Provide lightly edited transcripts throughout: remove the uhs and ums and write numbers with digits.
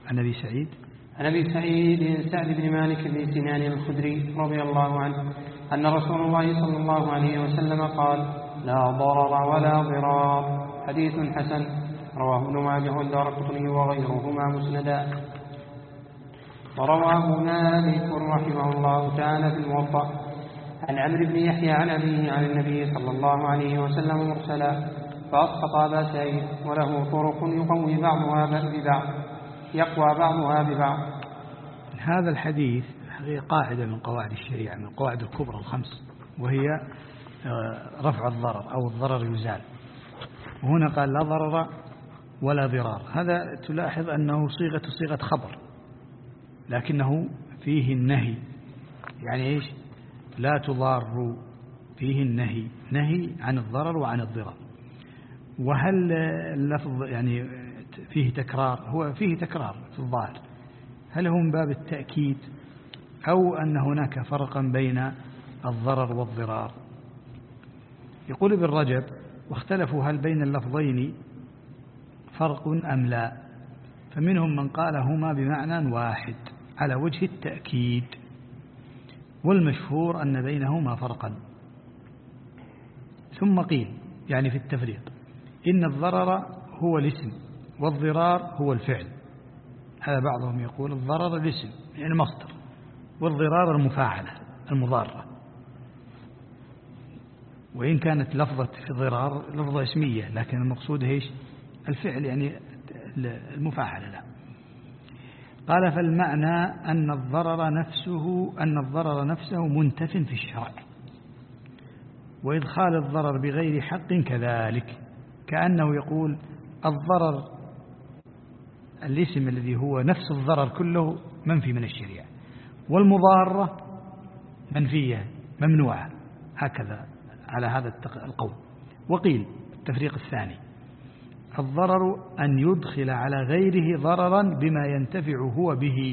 عن أبي سعيد سعد بن مالك بن سنان الخدري رضي الله عنه أن رسول الله صلى الله عليه وسلم قال: لا ضرر ولا ضرار. حديث حسن، رواه ابن ماجه والدارقطني وغيرهما مسندا. ورواه مالك رحمه الله تعالى في الموطأ عن عمرو بن يحيى عن أبيه عن النبي صلى الله عليه وسلم مرسلا، فأسقط أبا سعيد، وله طرق يقوى بعضها ببعض. هذا الحديث هذه قاعدة من قواعد الشريعة، من القواعد الكبرى الخمس، وهي رفع الضرر أو الضرر يزال. وهنا قال لا ضرر ولا ضرار. هذا تلاحظ أنه صيغة خبر، لكنه فيه النهي. يعني إيش؟ لا تضار، فيه نهي عن الضرر وعن الضرار. وهل اللفظ يعني فيه تكرار؟ هو فيه تكرار في الظاهر. هل هو من باب التأكيد أو أن هناك فرقا بين الضرر والضرار؟ يقول ابن رجب: واختلفوا هل بين اللفظين فرق أم لا، فمنهم من قال هما بمعنى واحد على وجه التأكيد، والمشهور أن بينهما فرقا. ثم قيل يعني في التفريق إن الضرر هو الاسم والضرار هو الفعل. هذا بعضهم يقول الضرر الاسم يعني مصدر، والضرار المفاعلة المضارة، وإن كانت لفظة ضرار لفظة اسمية، لكن المقصود هيش الفعل يعني المفاعلة. لا. قال: فالمعنى أن الضرر نفسه منتف في الشرع، وإدخال الضرر بغير حق كذلك، كأنه يقول الضرر الاسم الذي هو نفس الضرر كله منفي من الشريعة، والمضارة منفية ممنوعة، هكذا على هذا القول. وقيل التفريق الثاني: الضرر أن يدخل على غيره ضررا بما ينتفع هو به،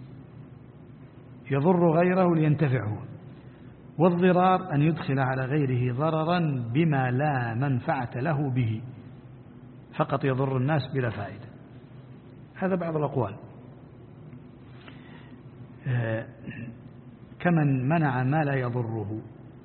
يضر غيره لينتفع هو. والضرار أن يدخل على غيره ضررا بما لا منفعة له به، فقط يضر الناس بلا فائدة. هذا بعض الأقوال. كمن منع ما لا يضره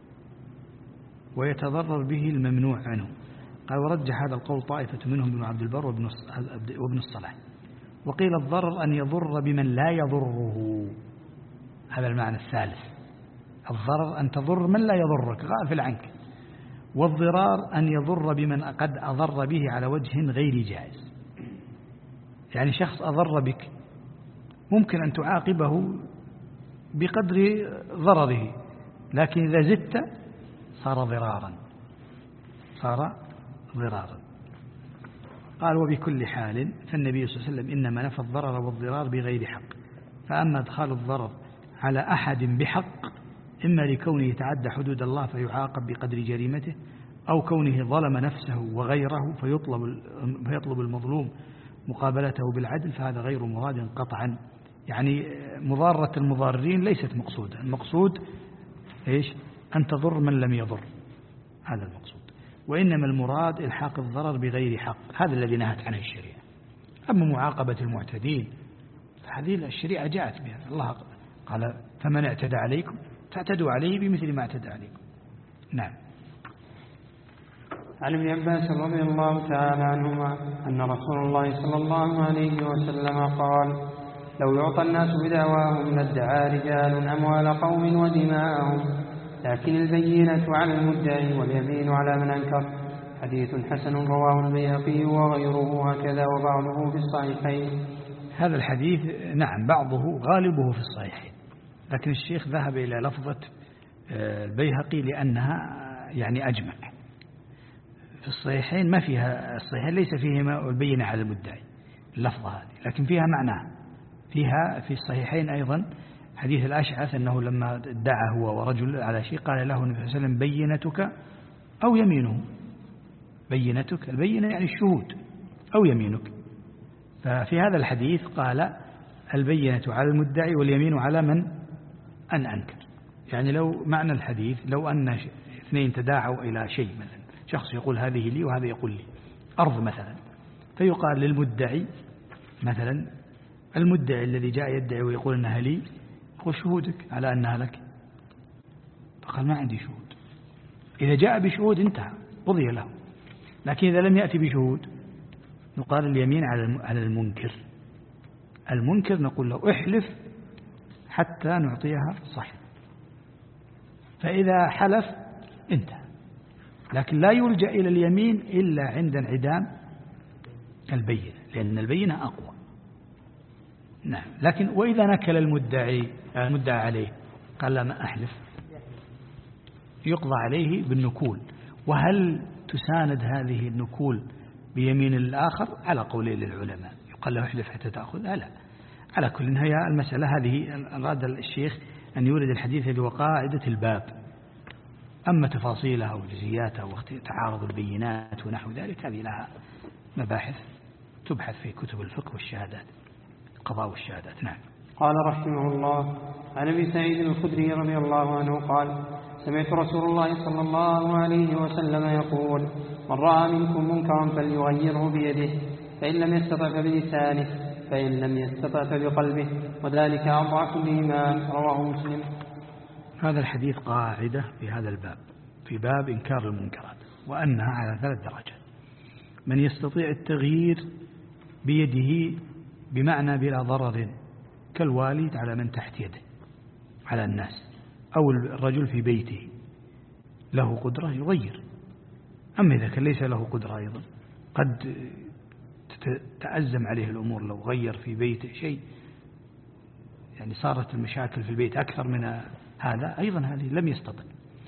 ويتضرر به الممنوع عنه. قال: ورجح هذا القول طائفة منهم ابن عبد البر وابن الصلاح. وقيل الضرر أن يضر بمن لا يضره، هذا المعنى الثالث. الضرر أن تضر من لا يضرك غافل عنك، والضرار أن يضر بمن قد أضر به على وجه غير جائز. يعني شخص أضر بك ممكن أن تعاقبه بقدر ضرره، لكن إذا زدت صار ضرارا. قال: وبكل حال فالنبي صلى الله عليه وسلم إنما نفى الضرر والضرار بغير حق. فأما إدخال الضرر على أحد بحق، إما لكونه يتعدى حدود الله فيعاقب بقدر جريمته، أو كونه ظلم نفسه وغيره فيطلب المظلوم مقابلته بالعدل، فهذا غير مراد قطعا. يعني مضارة المضارين ليست مقصودة، المقصود إيش؟ أن تضر من لم يضر، هذا المقصود. وإنما المراد إلحاق الضرر بغير حق، هذا الذي نهت عنه الشريعة. أما معاقبة المعتدين فهذه الشريعة جاءت بها. الله قال: فمن اعتدى عليكم فاعتدوا عليه بمثل ما اعتدى عليكم. نعم. عن ابن عباس رضي الله تعالى عنهما أن رسول الله صلى الله عليه وسلم قال: لو يعطى الناس بدعواهم لادعى رجال أموال قوم ودماءهم، لكن البينة على المدعي واليمين على من أنكر. حديث حسن، رواه البيهقي وغيره هكذا، وبعضه في الصحيحين. هذا الحديث نعم بعضه غالبه في الصحيحين، لكن الشيخ ذهب إلى لفظة البيهقي لأنها يعني أجمع. في الصحيحين ما فيها، الصحيحين ليس فيهما البينة على المدعي اللفظة هذه، لكن فيها معناه. فيها في الصحيحين أيضا حديث الأشعث أنه لما ادعى هو ورجل على شيء قال له النبي صلى الله عليه وسلم: بينتك أو يمينه. بينتك، البينة يعني الشهود، أو يمينك. ففي هذا الحديث قال: البينة على المدعي واليمين على من أن أنكر. يعني لو معنى الحديث لو أن اثنين تداعوا إلى شيء، مثلا شخص يقول هذه لي وهذا يقول لي أرض مثلا، فيقال للمدعي مثلا: المدعي الذي جاء يدعي ويقول أنها لي، هو شهودك على أنها لك. فقال ما عندي شهود. إذا جاء بشهود انتهى قضي له، لكن إذا لم يأتي بشهود نقال اليمين على المنكر. المنكر نقول له احلف حتى نعطيها صحيح، فإذا حلف انتهى. لكن لا يلجأ إلى اليمين إلا عند انعدام البينة، لأن البينة أقوى. نعم. لكن وإذا نكل المدعي عليه قال لا ما أحلف، يقضى عليه بالنكول. وهل تساند هذه النكول بيمين الآخر؟ على قولين للعلماء، يقال له احلف حتى تأخذها، لا. على كل هي المسألة هذه أراد الشيخ أن يورد الحديث اللي هو قاعدة الباب. أما تفاصيلها وجزئياتها وتعارض البينات ونحو ذلك هذه لها مباحث تبحث في كتب الفقه والشهادات، القضاء والشهادات. نعم. قال رحمه الله: عن أبي سعيد الخدري رضي الله عنه قال: سمعت رسول الله صلى الله عليه وسلم يقول: من رأى منكم منكرا فليغيره بيده، فإن لم يستطع فبلسانه، فإن لم يستطع فبقلبه، وذلك أضعف الإيمان. رواه مسلم. هذا الحديث قاعدة في هذا الباب، في باب إنكار المنكرات، وأنها على 3 درجات. من يستطيع التغيير بيده بمعنى بلا ضرر، كالوالد على من تحت يده على الناس، أو الرجل في بيته له قدرة يغير. أما إذا كان ليس له قدرة أيضا قد تأزم عليه الأمور، لو غير في بيته شيء يعني صارت المشاكل في البيت أكثر من هذا، أيضا هذه لم يستطع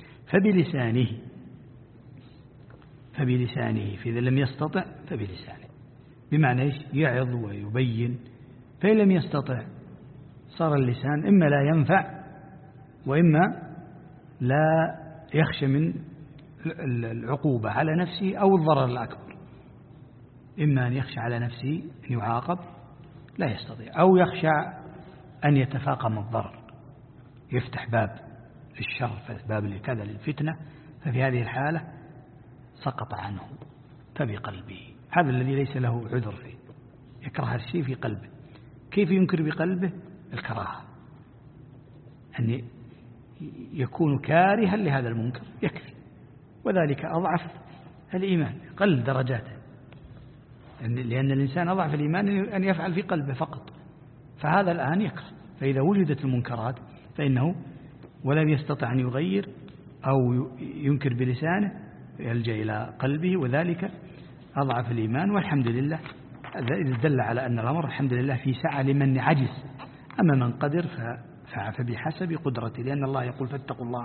فبلسانه فإذا لم يستطع فبلسانه، بمعنى إيش؟ يعظ ويبين. فإن لم يستطع صار اللسان إما لا ينفع وإما لا يخشى من العقوبة على نفسه أو الضرر الأكبر. إما أن يخشى على نفسه أن يعاقب لا يستطيع، أو يخشى أن يتفاقم الضرر، يفتح باب للشر، باب لكذا للفتنة، ففي هذه الحالة سقط عنه فبقلبه. هذا الذي ليس له عذر فيه، يكره الشيء في قلبه. كيف ينكر بقلبه؟ الكراهة، أن يكون كارها لهذا المنكر يكفي، وذلك أضعف الإيمان، قل درجاته، لأن الإنسان أضعف الإيمان أن يفعل في قلبه فقط، فهذا الآن يكره. فإذا وجدت المنكرات فإنه ولم يستطع أن يغير أو ينكر بلسانه يلجأ إلى قلبه، وذلك أضعف الإيمان. والحمد لله إذا دل على أن الأمر الحمد لله في سعة لمن عجز. أما من قدر فبحسب قدرته، لأن الله يقول فاتقوا الله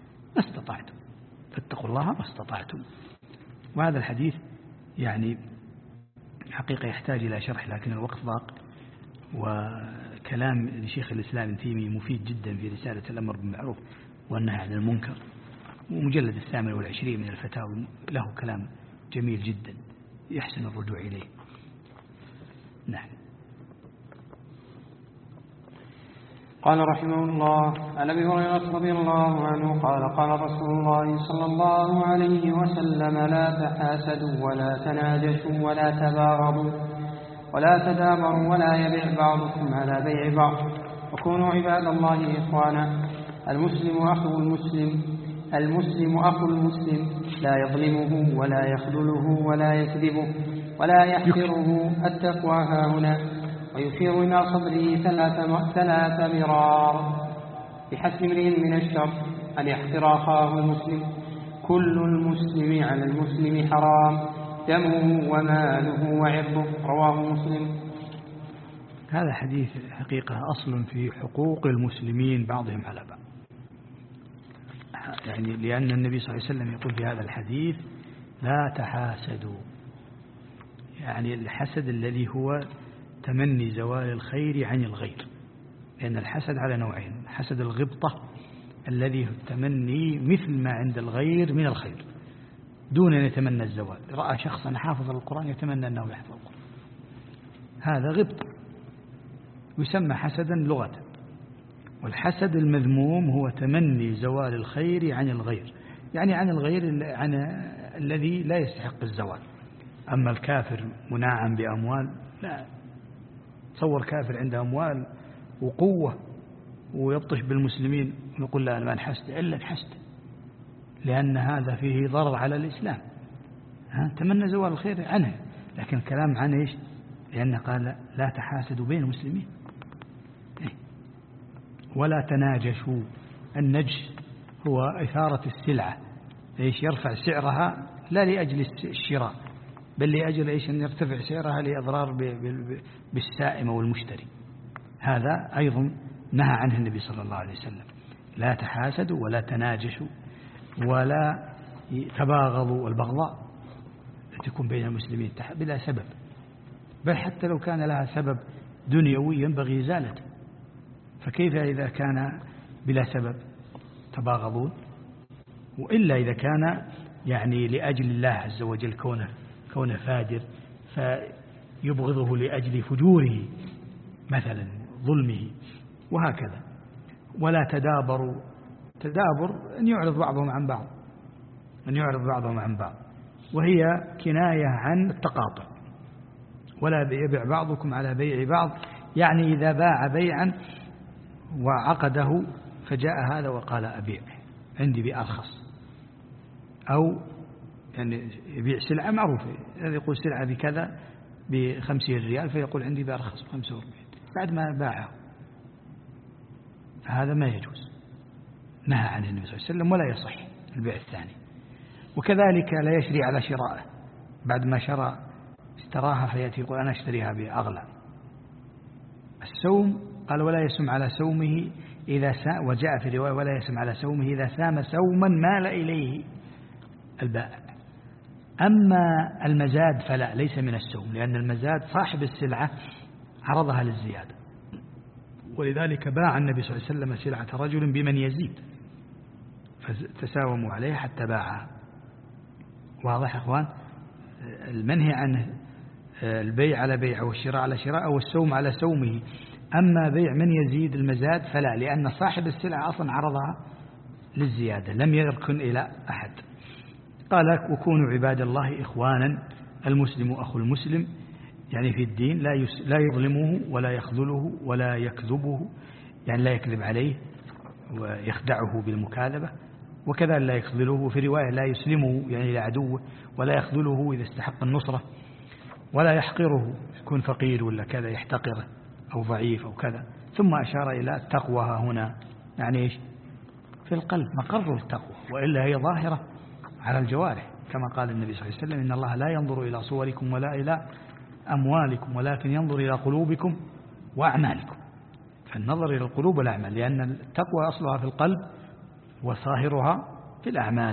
ما استطعتم. وهذا الحديث يعني حقيقة يحتاج إلى شرح، لكن الوقت ضاق، وكلام لشيخ الإسلام ابن تيمية مفيد جدا في رسالة الأمر بالمعروف والنهي عن المنكر، ومجلد 28 من الفتاوى له كلام جميل جدا يحسن الرجوع إليه. نعم. قال رحمه الله: عن أبي هريرة رضي الله عنه قال: قال رسول الله صلى الله عليه وسلم: لا تحاسدوا ولا تناجشوا ولا تباغضوا ولا تدابروا ولا يبيع بعضكم على بيع بعض، وكونوا عباد الله إخوانا. المسلم أخو المسلم لا يظلمه ولا يخذله ولا يكذبه ولا يحقره. التقوى هاهنا. ويشير إلى صدره 3 مرار. بحسب امرئ من الشر أن يحقر أخاه المسلم. كل المسلم على المسلم حرام، دمه وماله وعرضه. رواه مسلم. هذا حديث حقيقة أصل في حقوق المسلمين بعضهم على بعض، يعني لأن النبي صلى الله عليه وسلم يقول في هذا الحديث: لا تحاسدوا، يعني الحسد الذي هو تمني زوال الخير عن الغير، لأن الحسد على نوعين: حسد الغبطة الذي تمني مثل ما عند الغير من الخير دون أن يتمنى الزوال. رأى شخصا حافظ القرآن يتمنى أنه يحفظ القرآن، هذا غبطة يسمى حسدا لغة. والحسد المذموم هو تمني زوال الخير عن الغير، يعني عن الغير عن الذي لا يستحق الزوال. أما الكافر مناعا بأموال لا تصور كافر عنده أموال وقوة ويبطش بالمسلمين ويقول لا أنا ما انحست إلا انحست، لأن هذا فيه ضرر على الإسلام. تمنى زوال الخير عنه، لكن الكلام عن إيش؟ لأنه قال لا تحاسدوا بين المسلمين ولا تناجشوا. النجش هو إثارة السلعة، إيش؟ يرفع سعرها لا لأجل الشراء بل لأجل إيش؟ أن يرتفع سعرها لإضرار بالسائم والمشتري. هذا أيضا نهى عنه النبي صلى الله عليه وسلم. لا تحاسدوا ولا تناجشوا ولا تباغضوا. البغضاء تكون بين المسلمين بلا سبب، بل حتى لو كان لها سبب دنيوي ينبغي إزالته، فكيف إذا كان بلا سبب تباغضون؟ وإلا إذا كان يعني لأجل الله عز وجل كونه فاجر فيبغضه لأجل فجوره مثلا ظلمه وهكذا. ولا تدابروا. تدابر أن يعرض بعضهم عن بعض، وهي كناية عن التقاطع. ولا يبيع بعضكم على بيع بعض، يعني إذا باع بيعا وعقده فجاء هذا وقال أبيع عندي بأرخص، أو يعني يبيع سلعة معروفة، الذي يقول سلعة بكذا ب50 ريال فيقول عندي بأرخص 45 بعد ما باعه، هذا ما يجوز، نهى عنه النبي صلى الله عليه وسلم، ولا يصح البيع الثاني. وكذلك لا يشري على شرائه، بعد ما اشتراها فيأتي يقول أنا اشتريها بأغلى. السوم قال ولا يسم على سومه إذا سام، وجاء في رواية ولا يسم على سومه إذا سام سوما مال إليه البائع. أما المزاد فلا، ليس من السوم، لأن المزاد صاحب السلعة عرضها للزيادة، ولذلك باع النبي صلى الله عليه وسلم سلعة رجل بمن يزيد فتساوموا عليه حتى باعها. واضح أخوان؟ المنهي عن البيع على بيع أو الشراء على شراء أو السوم على سومه. أما بيع من يزيد المزاد فلا، لأن صاحب السلعة أصلا عرضها للزيادة لم يركن إلى أحد. قال وكونوا عباد الله إخوانا، المسلم أخو المسلم يعني في الدين، لا يظلمه ولا يخذله ولا يكذبه، يعني لا يكذب عليه ويخدعه بالمكاذبة، وكذا لا يخذله في رواية لا يسلمه يعني لعدوه، ولا يخذله إذا استحق النصرة، ولا يحقره يكون فقير ولا كذا يحتقره أو ضعيف أو كذا. ثم أشار إلى التقوى هنا، يعني إيش؟ في القلب مقر التقوى، وإلا هي ظاهرة على الجوارح، كما قال النبي صلى الله عليه وسلم إن الله لا ينظر إلى صوركم ولا إلى أموالكم ولكن ينظر إلى قلوبكم وأعمالكم. فالنظر إلى القلوب والأعمال، لأن التقوى أصلها في القلب وصاهرها في الأعمال.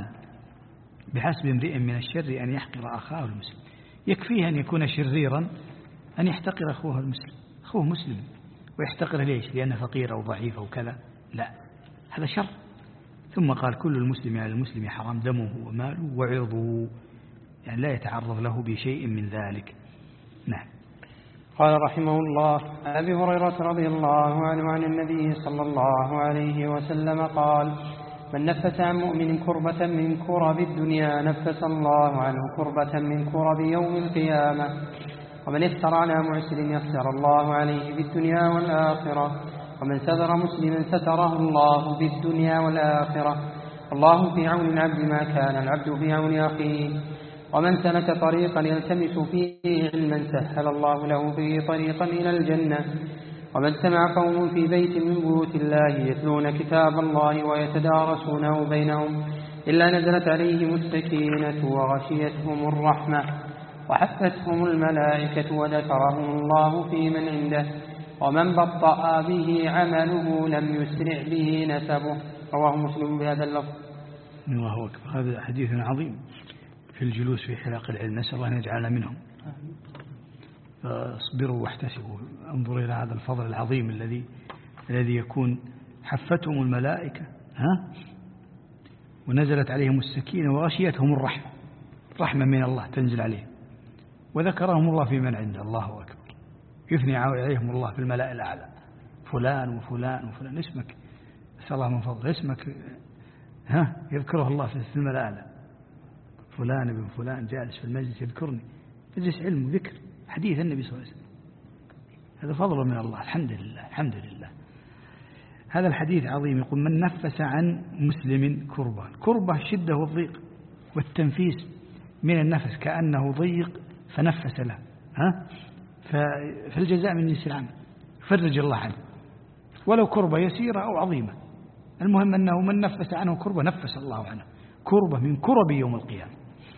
بحسب امرئ من الشر أن يحقر أخاه المسلم، يكفيه أن يكون شريرا أن يحتقر أخوه المسلم، أخوه مسلم ويحتقر ليش؟ لأنه فقير أو ضعيف أو كذا، لا، هذا شر. ثم قال كل المسلم على المسلم حرام دمه وماله وعرضه، يعني لا يتعرض له بشيء من ذلك. نعم. قال رحمه الله عن أبي هريرة رضي الله عنه عن النبي صلى الله عليه وسلم قال من نفس عن مؤمن كربة من كرب الدنيا نفس الله عنه كربة من كرب يوم القيامة، ومن يسر على معسر يسر الله عليه في الدنيا والآخرة، ومن ستر مسلما ستره الله في الدنيا والآخرة، الله في عون العبد ما كان العبد في عون أخيه، ومن سلك طريقا يلتمس فيه علما سهل الله له فيه طريقا إلى الجنة، ومن سمع قوم في بيت من بيوت الله يتلون كتاب الله ويتدارسونه بينهم إلا نزلت عليهم السكينة وغشيتهم الرحمة وحفتهم الملائكة وذكرهم الله في من عنده، ومن بطأ به عمله لم يسرع به نسبه. رواه مسلم بهذا اللفظ. الله أكبر. هذا حديث عظيم في الجلوس في حلق العلم، نسأل الله أن يجعلنا منهم. فاصبروا واحتسبوا، انظروا إلى هذا الفضل العظيم الذي يكون حفتهم الملائكة ونزلت عليهم السكينة وغشيتهم الرحمة، رحمة من الله تنزل عليهم، وذكرهم الله في من عنده. الله أكبر. يثني عليهم الله في الملأ الأعلى، فلان وفلان وفلان، اسمك نسأل الله من فضل، اسمك يذكره الله في الملأ الأعلى، فلان ابن فلان جالس في المجلس يذكرني، مجلس علم وذكر، حديث النبي صلى الله عليه وسلم. هذا فضل من الله، الحمد لله الحمد لله. هذا الحديث عظيم، يقول من نفس عن مسلم كربة شدة والضيق والتنفيس من النفس كأنه ضيق فنفس له، فالجزاء من جنس العمل، فرج الله عنه ولو كربة يسيرة أو عظيمة، المهم أنه من نفس عنه كربة نفس الله عنه. كربة من كرب يوم القيامة،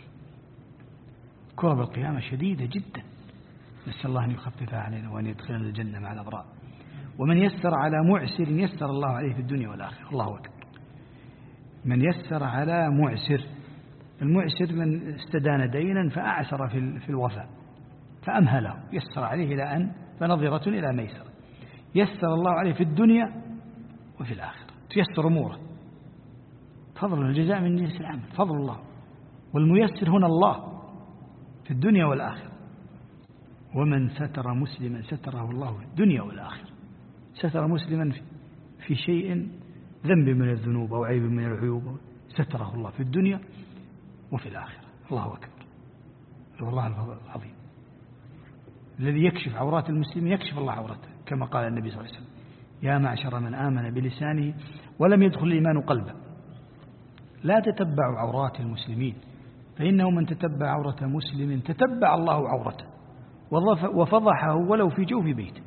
كرب القيامة شديدة جدا، نسأل الله أن يخففها علينا وأن يدخلنا الجنة مع الأبرار. ومن يسر على معسر يسر الله عليه في الدنيا والآخرة. الله أكبر. من يسر على معسر، المعسر من استدان دينا فأعسر في الوفاء فأمهله، يسر عليه إلى أن فنظرة إلى ميسر. يسر الله عليه في الدنيا وفي الآخرة، تيسر أموره، فضل الجزاء من جنس العمل، فضل الله. والميسر هنا الله في الدنيا والآخرة. ومن ستر مسلما ستره الله في الدنيا والآخرة. ستر مسلما في شيء ذنب من الذنوب أو عيب من العيوب ستره الله في الدنيا وفي الآخرة. الله أكبر، والله العظيم. الذي يكشف عورات المسلم يكشف الله عورته، كما قال النبي صلى الله عليه وسلم: يا معشر من آمن بلسانه ولم يدخل الإيمان قلبه لا تتبعوا عورات المسلمين، فإنه من تتبع عورة مسلم تتبع الله عورته وفضحه ولو في جوف بيته.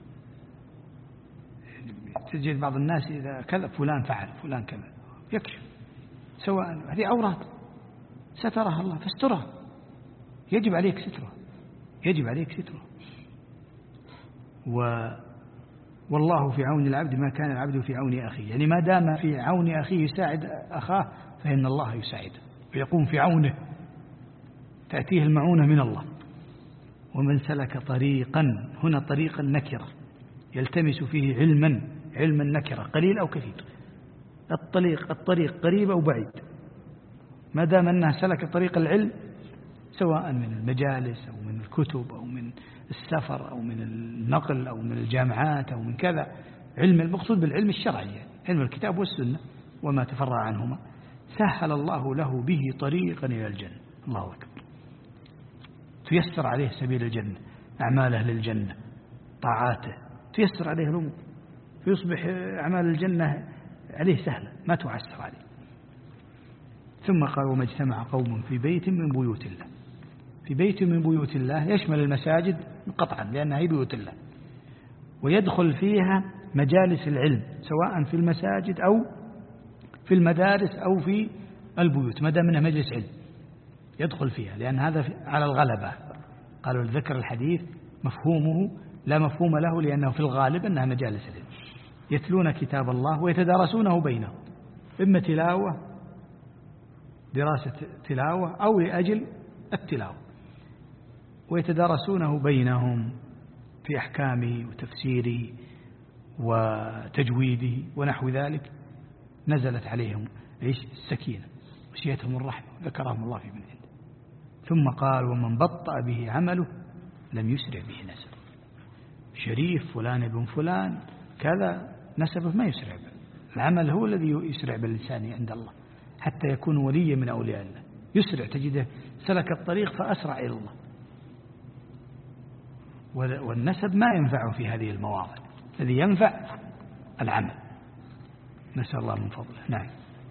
تجد بعض الناس إذا كذا فلان فعل فلان كذا يكشف، سواء هذه عورات سترها الله فاسترها، يجب عليك سترها، يجب عليك سترها. والله في عون العبد ما كان العبد في عون أخيه، يعني ما دام في عون أخيه يساعد أخاه فإن الله يساعده ويقوم في عونه، تأتيه المعونة من الله. ومن سلك طريقا، هنا طريقا نكرة يلتمس فيه علما نكرة قليل أو كثير، الطريق قريب أو بعيد، ما دام أنها سلك طريق العلم سواء من المجالس أو من الكتب أو من السفر أو من النقل أو من الجامعات أو من كذا، علم المقصود بالعلم الشرعي، علم الكتاب والسنة وما تفرع عنهما، سهل الله له به طريقا إلى الجنة. الله أكبر. تيسر عليه سبيل الجنة، أعماله للجنة، طاعاته تيسر عليه الأمور، فيصبح أعمال الجنة عليه سهلة ما تعسر عليه. ثم قال: وما اجتمع قوم في بيت من بيوت الله. في بيت من بيوت الله يشمل المساجد قطعا لأنها هي بيوت الله، ويدخل فيها مجالس العلم سواء في المساجد أو في المدارس أو في البيوت، ما دام منها مجلس علم يدخل فيها، لأن هذا على الغلبة. قالوا الذكر الحديث مفهومه لا مفهوم له، لأنه في الغالب أنها مجالس العلم يتلون كتاب الله ويتدارسونه بينهم، إما تلاوة دراسة تلاوة أو لأجل التلاوة، ويتدارسونه بينهم في أحكامه وتفسيره وتجويده ونحو ذلك. نزلت عليهم السكينة وشيتهم الرحمة وذكرهم الله في من عنده. ثم قال: ومن بطأ به عمله لم يسرع به نسبه. شريف فلان ابن فلان كذا نسبه ما يسرع به، العمل هو الذي يسرع بالإنسان عند الله حتى يكون وليا من أولياء الله، يسرع، تجده سلك الطريق فأسرع إلى الله. والنسب ما ينفعه في هذه المواضع، الذي ينفع العمل. نسأل الله من فضله. نعم.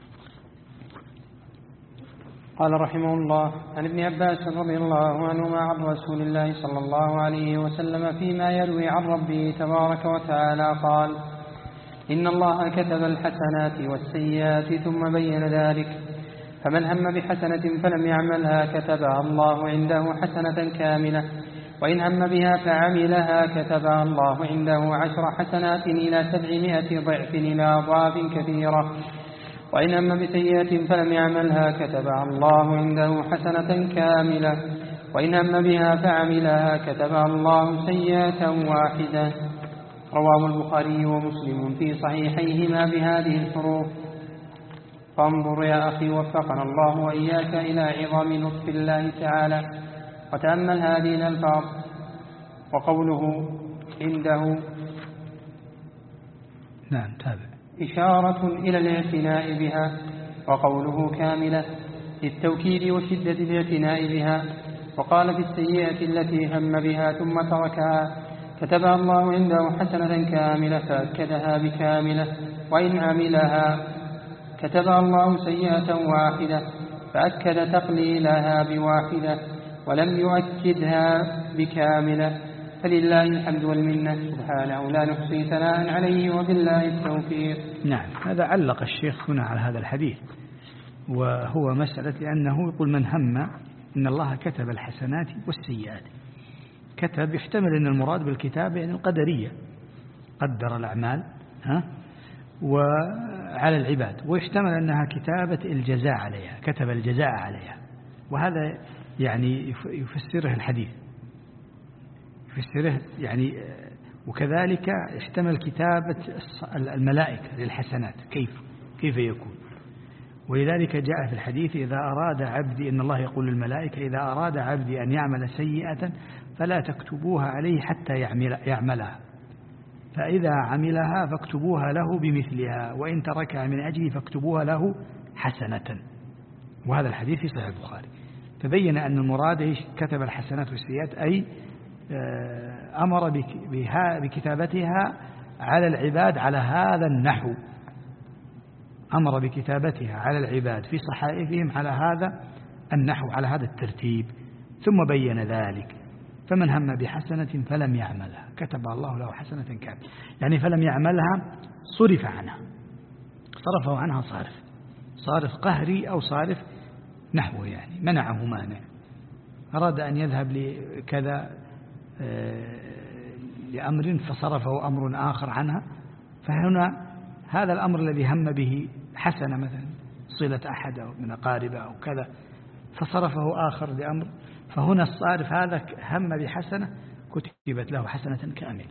قال رحمه الله: عن ابن عباس رضي الله عنهما عن رسول الله صلى الله عليه وسلم فيما يروي عن ربه تبارك وتعالى قال: إن الله كتب الحسنات والسيئات ثم بين ذلك، فمن هم بحسنة فلم يعملها كتبها الله عنده حسنة كاملة، وإن هم بها فعملها كتبها الله عنده 10 حسنات إلى 700 ضعف إلى أضعاف كثيرة، وإن هم بسيئة فلم يعملها كتبها الله عنده حسنة كاملة، وإن هم بها فعملها كتبها الله سيئة واحدة. رواه البخاري ومسلم في صحيحيهما بهذه الحروف. فانظر يا أخي وفقنا الله وإياك إلى عظم لطف الله تعالى، وتأمل هذه الألفاظ. وقوله عنده نعم تابع إشارة إلى الاعتناء بها، وقوله كاملة للتوكيد وشدة الاعتناء بها. وقال في السيئة التي هم بها ثم تركها كتبها الله عنده حسنة كاملة فأكدها بكاملة، وإن عملها كتبها الله سيئة واحدة فأكد تقليلها بواحدة ولم يؤكدها بكاملة. فلله الحمد والمنة سبحانه لا نحصي ثناء عليه وبالله التوفيق. نعم، هذا علق الشيخ هنا على هذا الحديث، وهو مسألة لأنه يقول من هم إن الله كتب الحسنات والسيئات. كتب يحتمل أن المراد بالكتابة يعني القدرية، قدر الأعمال وعلى العباد، ويحتمل أنها كتابة الجزاء عليها، كتب الجزاء عليها، وهذا يعني يفسره الحديث، يفسره يعني. وكذلك يحتمل كتابة الملائكة للحسنات، كيف يكون. ولذلك جاء في الحديث إذا أراد عبدي، إن الله يقول للملائكة إذا أراد عبدي أن يعمل سيئة فلا تكتبوها عليه حتى يعملها، فإذا عملها فاكتبوها له بمثلها، وإن تركها من أجلي فاكتبوها له حسنة. وهذا الحديث في صحيح البخاري. تبين أن المراد كتب الحسنات والسيئات، أي أمر بكتابتها على العباد على هذا النحو، أمر بكتابتها على العباد في صحائفهم على هذا النحو، على هذا الترتيب. ثم بين ذلك فمن هم بحسنة فلم يعملها كتب الله له حسنة كاملة، يعني فلم يعملها صرف عنها، صرفه عنها صارف قهري أو صارف نحوه، يعني منعه مانع. أراد أن يذهب لكذا لأمر فصرفه أمر آخر عنها، فهنا هذا الأمر الذي هم به حسنة مثلا صلة أحد أو من أقاربه أو كذا، فصرفه آخر لأمر، فهنا الصارف هذا هم بحسنة كتبت له حسنة كاملة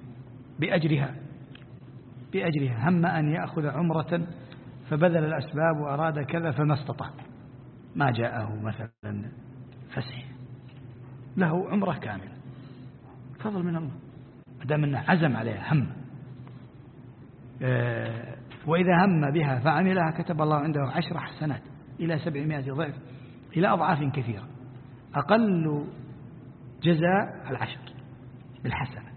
بأجرها. هم أن يأخذ عمرة فبذل الأسباب وأراد كذا فما استطاع، ما جاءه مثلا فسح، له عمرة كاملة، فضل من الله دام أنه عزم عليها هم. وإذا هم بها فعملها كتب الله عنده 10 حسنات إلى 700 ضعف إلى أضعاف كثيرة. أقل جزاء 10 بالحسنة،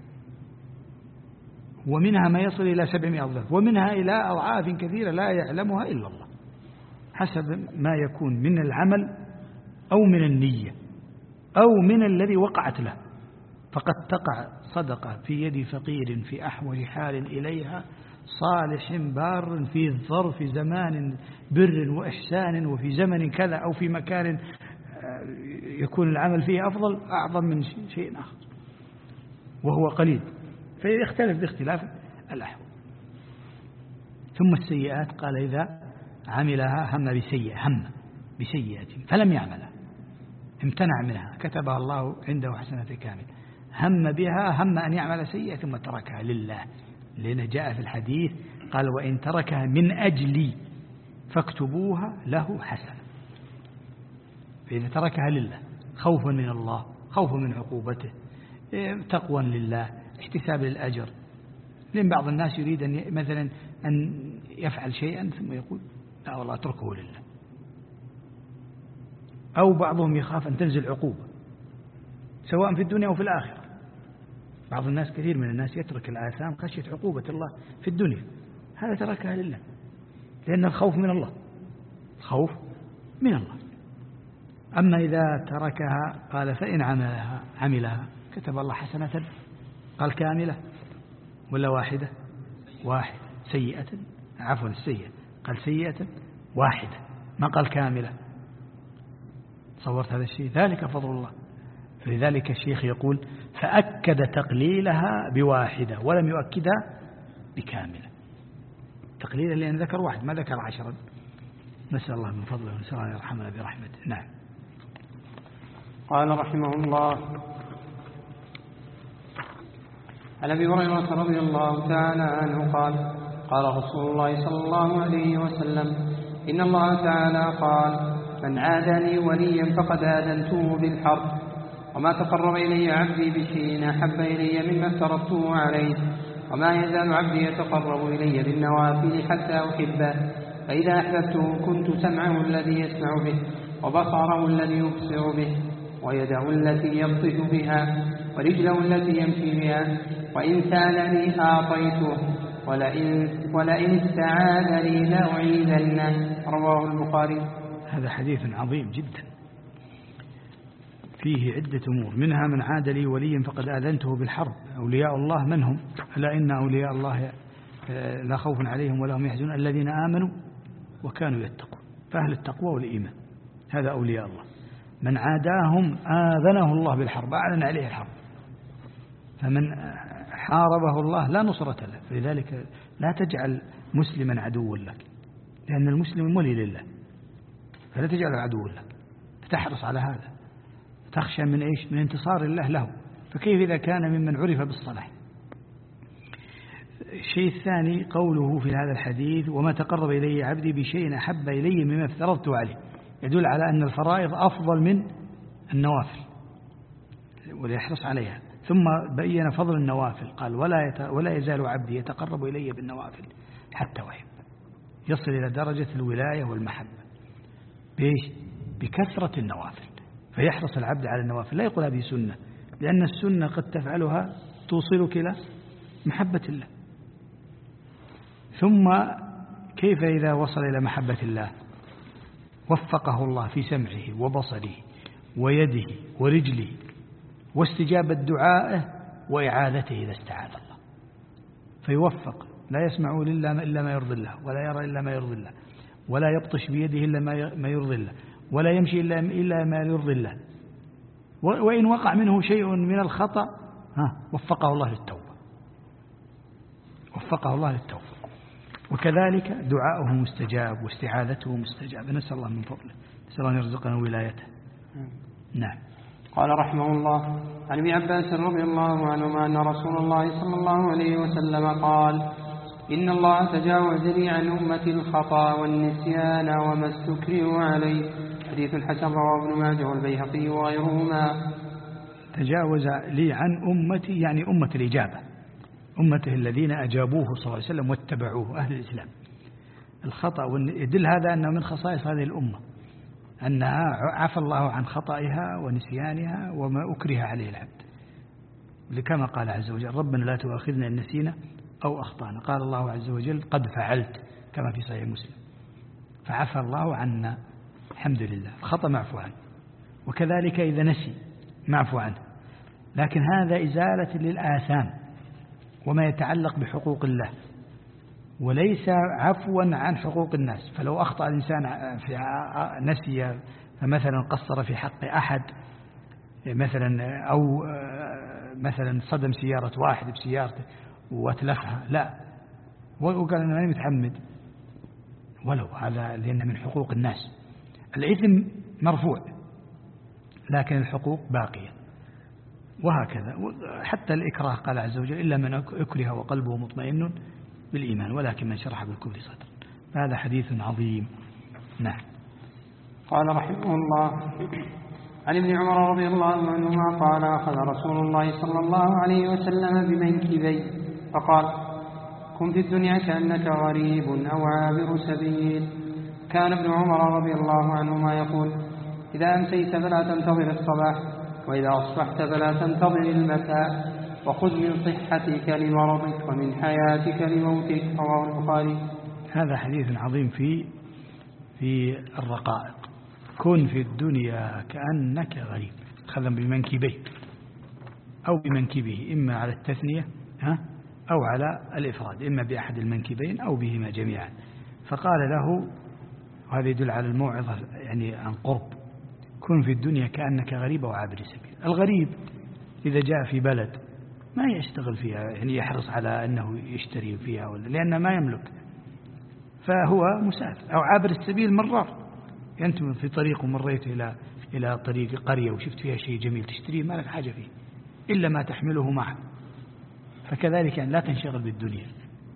ومنها ما يصل إلى 700 ضعف، ومنها إلى أضعاف كثيرة لا يعلمها إلا الله، حسب ما يكون من العمل أو من النية أو من الذي وقعت له. فقد تقع صدقة في يد فقير في أحوج حال إليها صالح بار في ظرف زمان بر وإحسان، وفي زمن كذا أو في مكان يكون العمل فيه أفضل أعظم من شيء آخر، وهو قليل، فيختلف باختلاف الأحوال. ثم السيئات قال إذا عملها هم بسيئة فلم يعملها، امتنع منها كتبها الله عنده حسنة كامل. هم بها، هم أن يعمل سيئة ثم تركها لله، لأنه جاء في الحديث قال وإن تركها من أجلي فاكتبوها له حسنة. فإذا تركها لله خوفا من الله، خوفا من عقوبته، تقوى لله، احتساب للأجر. لأن بعض الناس يريد أن مثلا أن يفعل شيئا ثم يقول لا والله اتركه لله، أو بعضهم يخاف أن تنزل عقوبة سواء في الدنيا أو في الآخرة. بعض الناس، كثير من الناس يترك الآثام خشية عقوبة الله في الدنيا، هذا تركها لله، لأن الخوف من الله، خوف من الله. أما إذا تركها قال فإن عملها كتب الله حسنة، قال كاملة ولا واحدة؟ واحد. سيئة، عفوا السيئة قال سيئة واحدة، ما قال كاملة. تصورت هذا الشيء؟ ذلك فضل الله. فلذلك الشيخ يقول فأكد تقليلها بواحدة ولم يؤكدها بكاملة، تقليلا لأن ذكر واحد ما ذكر 10. نسأل الله من فضله ونسأل الله يرحمنا برحمته. نعم. قال رحمه الله عن أبي هريرة رضي الله تعالى عنه قال قال رسول الله صلى الله عليه وسلم إن الله تعالى قال من عادني وليا فقد آذنته بالحرب، وما تقرب إلي عبدي بشيء أحب إلي مما افترضته عليه، وما يزال عبدي يتقرب إلي بالنوافل حتى أحبه، فإذا أحببته كنت سمعه الذي يسمع به، وبصره الذي يبصر به، ويده التي يبطش بها، ورجله التي يمشي بها، وإن سألني أعطيته، ولئن استعاذني لأعيذنه. رواه البخاري. هذا حديث عظيم جدا فيه عدة أمور، منها من عاد لي وليا فقد آذنته بالحرب. أولياء الله من هم؟ ألا إن أولياء الله لا خوف عليهم ولا هم يحزنون الذين آمنوا وكانوا يتقون، فأهل التقوى والإيمان هذا أولياء الله. من عاداهم آذنه الله بالحرب، أعلن عليه الحرب. فمن حاربه الله لا نصرة له. فلذلك لا تجعل مسلما عدوا لك، لأن المسلم ولي لله، فلا تجعله عدوا لك، فتحرص على هذا، تخشى من إيش؟ من انتصار الله له. فكيف إذا كان ممن عرف بالصلاح؟ الشيء الثاني قوله في هذا الحديث: وما تقرب إلي عبدي بشيء أحب إلي مما افترضت عليه، يدل على أن الفرائض أفضل من النوافل وليحرص عليها. ثم بين فضل النوافل، قال: ولا يزال عبدي يتقرب إلي بالنوافل حتى وحب، يصل إلى درجة الولاية والمحبة. بإيش؟ بكثرة النوافل. فيحرص العبد على النوافل، لا يقول هذه سنة، لأن السنة قد تفعلها توصلك إلى محبة الله. ثم كيف إذا وصل إلى محبة الله؟ وفقه الله في سمعه وبصره ويده ورجله، واستجابة دعائه وإعادته إذا استعاذ الله، فيوفق، لا يسمع إلا ما يرضي الله، ولا يرى إلا ما يرضي الله، ولا يبطش بيده إلا ما يرضي الله، ولا يمشي إلا ما يرضي الله. وإن وقع منه شيء من الخطأ وفقه الله للتوبة، وفقه الله للتوبة. وكذلك دعاؤه مستجاب واستعاذته مستجاب. نسأل الله من فضله، نسأل الله أن يرزقنا ولايته. نعم. قال رحمه الله: عن ابن عباس رضي الله عنهما أن رسول الله صلى الله عليه وسلم قال: إن الله تجاوز لي عن أمتي الخطأ والنسيان وما استكرهوا عليه. حديث حسن رواه ابن ماجه والبيهقي وغيرهما. تجاوز لي عن أمتي يعني أمة الإجابة، أمته الذين أجابوه صلى الله عليه وسلم واتبعوه، أهل الإسلام. الخطأ يدل هذا أنه من خصائص هذه الأمة، أنها عفى الله عن خطئها ونسيانها وما أكره عليه العبد، لكما قال عز وجل: ربنا لا تؤاخذنا إن نسينا أو أخطأنا. قال الله عز وجل: قد فعلت، كما في صحيح مسلم. فعفى الله عنا، الحمد لله، الخطأ معفو عنه. وكذلك إذا نسي معفو عنه، لكن هذا إزالة للآثام وما يتعلق بحقوق الله، وليس عفوا عن حقوق الناس. فلو أخطأ الإنسان في نسي، فمثلا قصر في حق أحد مثلا، أو مثلا صدم سيارة واحد بسيارته واتلفها، لا، وقال أنا ماني متعمد، ولو هذا لأن من حقوق الناس. الإثم مرفوع لكن الحقوق باقية. وهكذا حتى الإكراه، قال عز وجل: إلا من أكره وقلبه مطمئن بالإيمان ولكن من شرح بالكفر صدر. هذا حديث عظيم. نعم. قال رحمه الله: عن ابن عمر رضي الله عنهما قال: أخذ رسول الله صلى الله عليه وسلم بمنكبي فقال: كن في الدنيا كأنك غريب أو عابر سبيل. كان ابن عمر رضي الله عنهما يقول: إذا أمسيت فلا تنتظر الصباح، وإذا أصبحت فلا تنتظر المساء، وخذ من صحتك لمرضك ومن حياتك لموتك. رواه البخاري. هذا حديث عظيم في الرقائق. كن في الدنيا كأنك غريب، خذا بمنكبيه أو بمنكبه، إما على التثنية أو على الإفراد، إما بأحد المنكبين أو بهما جميعا. فقال له، وهذا يدل على الموعظة يعني عن قرب: كن في الدنيا كأنك غريب أو عابر سبيل. الغريب إذا جاء في بلد ما يشتغل فيها، يعني يحرص على أنه يشتري فيها لأنه ما يملك، فهو مسافر. أو عابر السبيل مرار، أنت في طريق ومريت إلى طريق قرية وشفت فيها شيء جميل تشتريه، ما لك حاجة فيه إلا ما تحمله معك. فكذلك يعني لا تنشغل بالدنيا.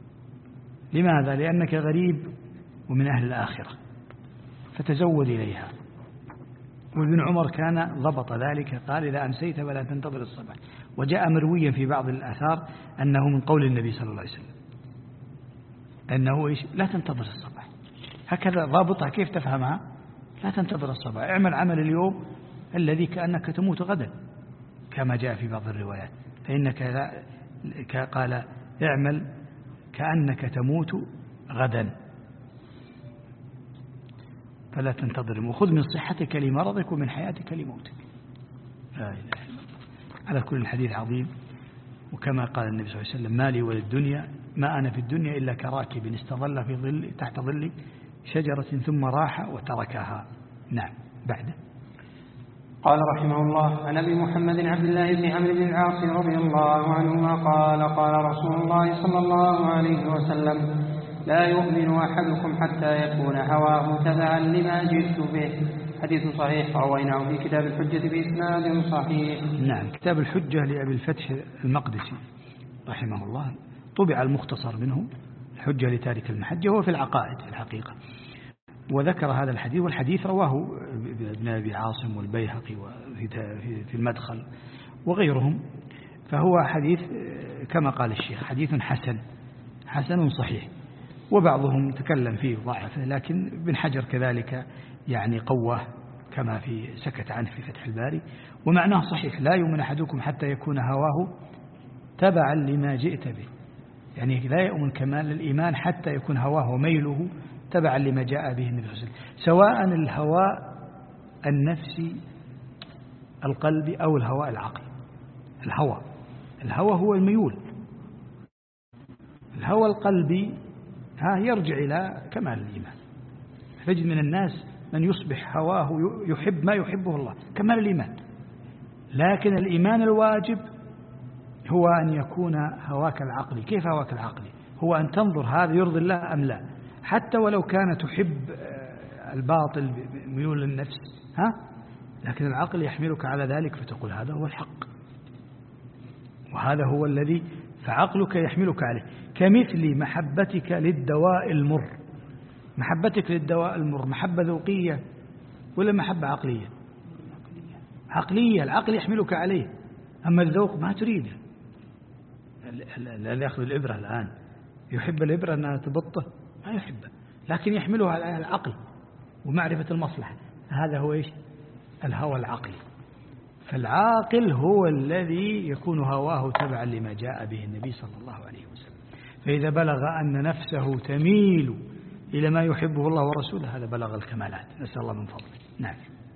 لماذا؟ لأنك غريب ومن أهل الآخرة، فتزود إليها. وابن عمر كان ضبط ذلك، قال: إذا أمسيت فلا تنتظر الصباح. وجاء مرويا في بعض الآثار أنه من قول النبي صلى الله عليه وسلم أنه لا تنتظر الصباح. هكذا ضابطها. كيف تفهمها؟ لا تنتظر الصباح، اعمل عمل اليوم الذي كأنك تموت غدا، كما جاء في بعض الروايات، فإنك قال اعمل كأنك تموت غدا فلا تنتظر، وخذ من صحتك لمرضك ومن حياتك لموتك. لا إله إلا الله. على كل الحديث عظيم، وكما قال النبي صلى الله عليه وسلم: ما لي وللدنيا، ما أنا في الدنيا إلا كراكب استظل في ظل تحت ظل شجرة ثم راح وتركها. نعم. بعده قال رحمه الله: عن أبي محمد عبد الله بن عمرو بن العاص رضي الله عنهما قال: قال رسول الله صلى الله عليه وسلم: لا يؤمن أحدكم حتى يكون هواه تبعا لما جئت به. حديث صحيح رويناه في كتاب الحجة بإسناد صحيح. نعم. كتاب الحجة لأبي الفتح المقدسي رحمه الله، طبع المختصر منه الحجة لتارك المحجة، هو في العقائد في الحقيقة، وذكر هذا الحديث، والحديث رواه ابن أبي عاصم والبيهقي في المدخل وغيرهم، فهو حديث كما قال الشيخ حديث حسن صحيح، وبعضهم تكلم فيه ضعفه، لكن ابن حجر كذلك يعني قواه كما سكت عنه في فتح الباري، ومعناه صحيح: لا يؤمن أحدكم حتى يكون هواه تبعا لما جئت به، يعني لا يؤمن كمال الإيمان حتى يكون هواه وميله تبعا لما جاء به النبي صلى الله عليه وسلم، سواء الهواء النفسي القلبي أو الهواء العقلي. الهوى هو الميول، الهوى القلبي يرجع إلى كمال الإيمان. تجد من الناس من يصبح هواه يحب ما يحبه الله، كمال الإيمان، لكن الإيمان الواجب هو أن يكون هواك العقلي. كيف هواك العقلي؟ هو أن تنظر هذا يرضي الله أم لا، حتى ولو كان تحب الباطل ميول النفس، لكن العقل يحملك على ذلك، فتقول هذا هو الحق وهذا هو الذي، فعقلك يحملك عليه. كمثل محبتك للدواء المر، محبتك للدواء المر محبة ذوقية ولا محبة عقلية؟ عقلية، العقل يحملك عليه، أما الذوق ما تريده. الذي يأخذ الإبرة الآن يحب الإبرة أنها تبطه؟ ما يحبه، لكن يحملها على العقل ومعرفة المصلحة. هذا هو إيش؟ الهوى العقلي. فالعاقل هو الذي يكون هواه تبعا لما جاء به النبي صلى الله عليه وسلم، فإذا بلغ أن نفسه تميل إلى ما يحبه الله ورسوله هذا بلغ الكمالات، نسأل الله من فضله. نعم.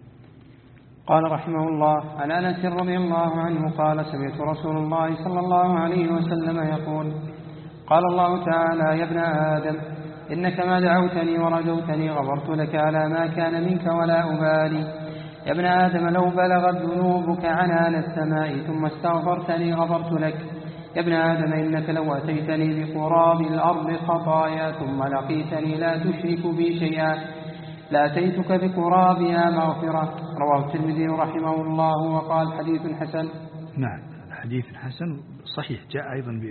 قال رحمه الله: عن أنس رضي الله عنه قال: سمعت رسول الله صلى الله عليه وسلم يقول: قال الله تعالى: يا ابن آدم إنك ما دعوتني ورجوتني غفرت لك على ما كان منك ولا أبالي. يا ابن آدم لو بلغت ذنوبك عنان السماء ثم استغفرتني غفرت لك. يا ابن آدم إنك لو أتيتني بقراب الأرض خطايا ثم لقيتني لا تشرك بي شيئا لأتيتك بقرابها مغفرة. رواه الترمذي رحمه الله وقال: حديث حسن. نعم، حديث حسن صحيح، جاء أيضا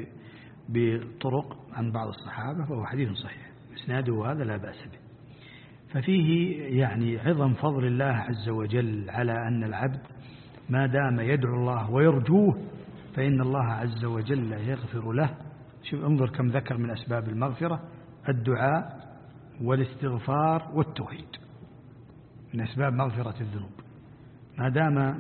بطرق عن بعض الصحابة، فهو حديث صحيح إسناده هذا لا بأس به. ففيه يعني عظم فضل الله عز وجل على أن العبد ما دام يدعو الله ويرجوه فإن الله عز وجل يغفر له. شوف انظر كم ذكر من أسباب المغفرة: الدعاء والاستغفار والتوحيد من أسباب مغفرة الذنوب. ما دام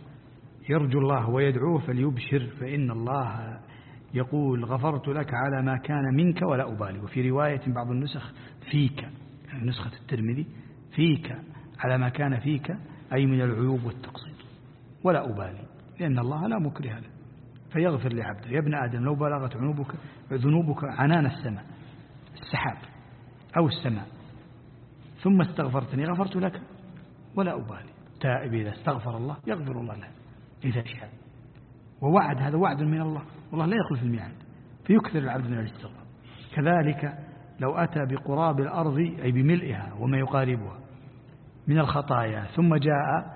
يرجو الله ويدعوه فليبشر، فإن الله يقول: غفرت لك على ما كان منك ولا أبالي. وفي رواية بعض النسخ: فيك، يعني نسخة الترمذي: فيك على ما كان فيك، أي من العيوب والتقصير، ولا أبالي، لأن الله لا مكره له فيغفر لعبده. يا ابن آدم لو بلغت ذنوبك عنان السماء، السحاب أو السماء، ثم استغفرتني غفرت لك ولا أبالي. تائب إذا استغفر الله يغفر الله له إذا شاء، ووعد، هذا وعد من الله، والله لا يخلف الميعاد، فيكثر العبد من الاستغفار. كذلك لو أتى بقراب الأرض أي بملئها وما يقاربها من الخطايا ثم جاء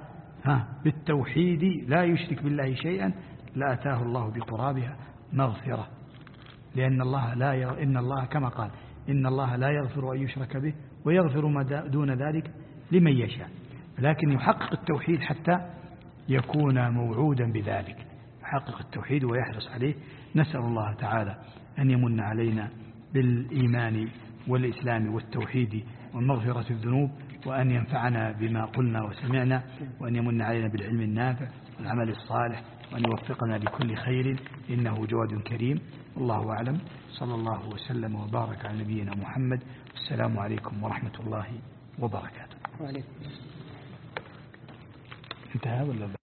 بالتوحيد لا يشرك بالله شيئا لأتاه الله بقرابها مغفرة، لأن الله إن الله كما قال: إن الله لا يغفر أن يشرك به ويغفر ما دون ذلك لمن يشاء. لكن يحقق التوحيد حتى يكون موعودا بذلك، يحقق التوحيد ويحرص عليه. نسأل الله تعالى أن يمن علينا بالإيمان والإسلام والتوحيد ومغفرة الذنوب، وأن ينفعنا بما قلنا وسمعنا، وأن يمن علينا بالعلم النافع والعمل الصالح، وأن يوفقنا لكل خير إنه جواد كريم. الله أعلم. صلى الله وسلم وبارك على نبينا محمد. السلام عليكم ورحمة الله وبركاته. وعليكم. انتهى ولا